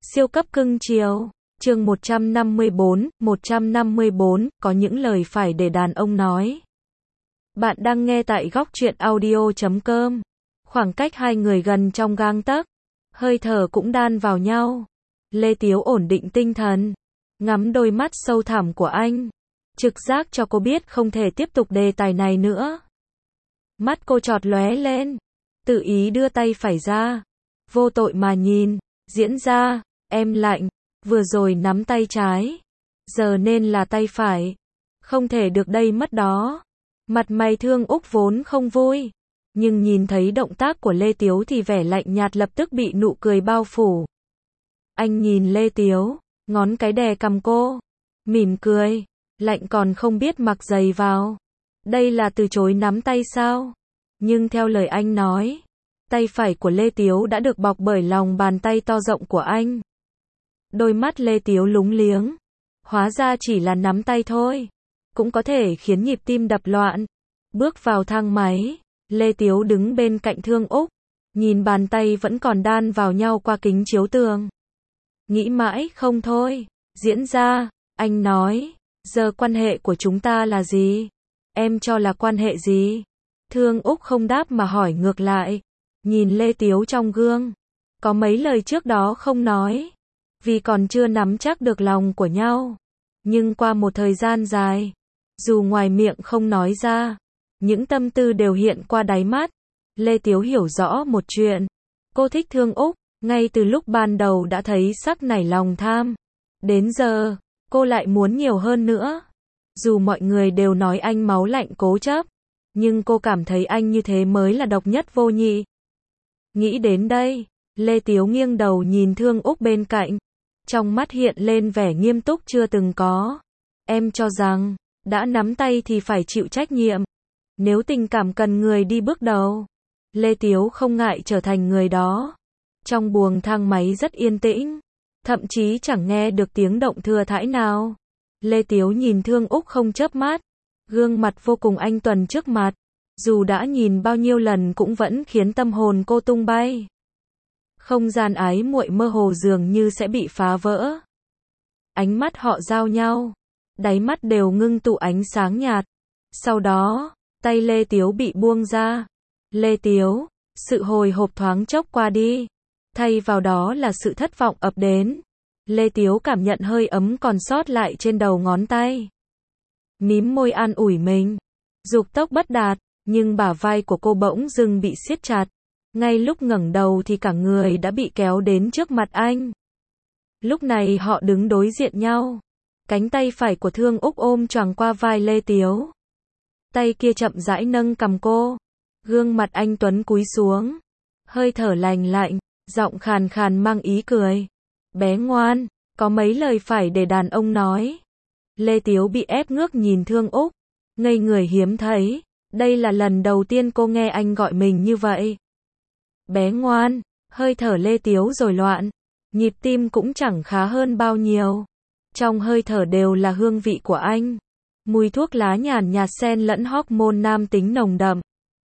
Siêu cấp cưng chiều. Chương 154, có những lời phải để đàn ông nói. Bạn đang nghe tại góc truyện audio.com. Khoảng cách hai người gần trong gang tấc, hơi thở cũng đan vào nhau. Lê Tiếu ổn định tinh thần, ngắm đôi mắt sâu thẳm của anh, trực giác cho cô biết không thể tiếp tục đề tài này nữa. Mắt cô chợt lóe lên, tự ý đưa tay phải ra, vô tội mà nhìn. Diễn ra, em lạnh, vừa rồi nắm tay trái, giờ nên là tay phải. Không thể được đây mất đó. Mặt mày Thương Úc vốn không vui, nhưng nhìn thấy động tác của Lê Tiếu thì vẻ lạnh nhạt lập tức bị nụ cười bao phủ. Anh nhìn Lê Tiếu, ngón cái đè cằm cô, mỉm cười, lạnh còn không biết mặc giày vào. Đây là từ chối nắm tay sao? Nhưng theo lời anh nói, tay phải của Lê Tiếu đã được bọc bởi lòng bàn tay to rộng của anh. Đôi mắt Lê Tiếu lúng liếng, hóa ra chỉ là nắm tay thôi, cũng có thể khiến nhịp tim đập loạn. Bước vào thang máy, Lê Tiếu đứng bên cạnh Thương Úc, nhìn bàn tay vẫn còn đan vào nhau qua kính chiếu tường. Nghĩ mãi không thôi. Diễn ra, anh nói, giờ quan hệ của chúng ta là gì? Em cho là quan hệ gì? Thương Úc không đáp mà hỏi ngược lại, nhìn Lê Tiếu trong gương. Có mấy lời trước đó không nói, vì còn chưa nắm chắc được lòng của nhau. Nhưng qua một thời gian dài, dù ngoài miệng không nói ra, những tâm tư đều hiện qua đáy mắt. Lê Tiếu hiểu rõ một chuyện, cô thích Thương Úc, ngay từ lúc ban đầu đã thấy sắc nảy lòng tham. Đến giờ, cô lại muốn nhiều hơn nữa. Dù mọi người đều nói anh máu lạnh cố chấp, nhưng cô cảm thấy anh như thế mới là độc nhất vô nhị. Nghĩ đến đây, Lê Tiếu nghiêng đầu nhìn Thương Úc bên cạnh, trong mắt hiện lên vẻ nghiêm túc chưa từng có. Em cho rằng, đã nắm tay thì phải chịu trách nhiệm. Nếu tình cảm cần người đi bước đầu, Lê Tiếu không ngại trở thành người đó. Trong buồng thang máy rất yên tĩnh, thậm chí chẳng nghe được tiếng động thừa thãi nào. Lê Tiếu nhìn Thương Úc không chớp mắt, gương mặt vô cùng anh tuấn trước mặt, dù đã nhìn bao nhiêu lần cũng vẫn khiến tâm hồn cô tung bay. Không gian ái muội mơ hồ dường như sẽ bị phá vỡ. Ánh mắt họ giao nhau, đáy mắt đều ngưng tụ ánh sáng nhạt. Sau đó, tay Lê Tiếu bị buông ra. Lê Tiếu, sự hồi hộp thoáng chốc qua đi, thay vào đó là sự thất vọng ập đến. Lê Tiếu cảm nhận hơi ấm còn sót lại trên đầu ngón tay. Mím môi an ủi mình, dục tốc bất đạt, nhưng bả vai của cô bỗng dưng bị siết chặt. Ngay lúc ngẩng đầu thì cả người đã bị kéo đến trước mặt anh. Lúc này họ đứng đối diện nhau. Cánh tay phải của Thương Úc ôm choàng qua vai Lê Tiếu. Tay kia chậm rãi nâng cằm cô. Gương mặt anh tuấn cúi xuống. Hơi thở lành lạnh, giọng khàn khàn mang ý cười. Bé ngoan, có mấy lời phải để đàn ông nói. Lê Tiếu bị ép ngước nhìn Thương Úc, ngây người hiếm thấy. Đây là lần đầu tiên cô nghe anh gọi mình như vậy. Bé ngoan, hơi thở Lê Tiếu rồi loạn, nhịp tim cũng chẳng khá hơn bao nhiêu. Trong hơi thở đều là hương vị của anh, mùi thuốc lá nhàn nhạt xen lẫn hormone nam tính nồng đậm.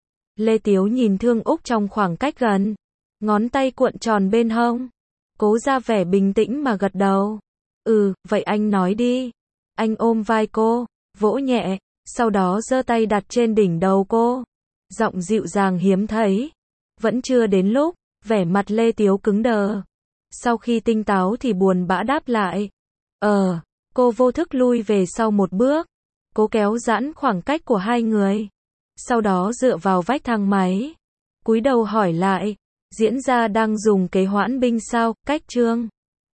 Lê Tiếu nhìn Thương Úc trong khoảng cách gần, ngón tay cuộn tròn bên hông, cố ra vẻ bình tĩnh mà gật đầu. Vậy anh nói đi. Anh ôm vai cô, vỗ nhẹ, sau đó giơ tay đặt trên đỉnh đầu cô, giọng dịu dàng hiếm thấy. Vẫn chưa đến lúc, vẻ mặt Lê Tiếu cứng đờ. Sau khi tinh táo thì buồn bã đáp lại. Cô vô thức lui về sau một bước, cố kéo giãn khoảng cách của hai người. Sau đó dựa vào vách thang máy, cúi đầu hỏi lại, diễn ra đang dùng kế hoãn binh sao? Cách chương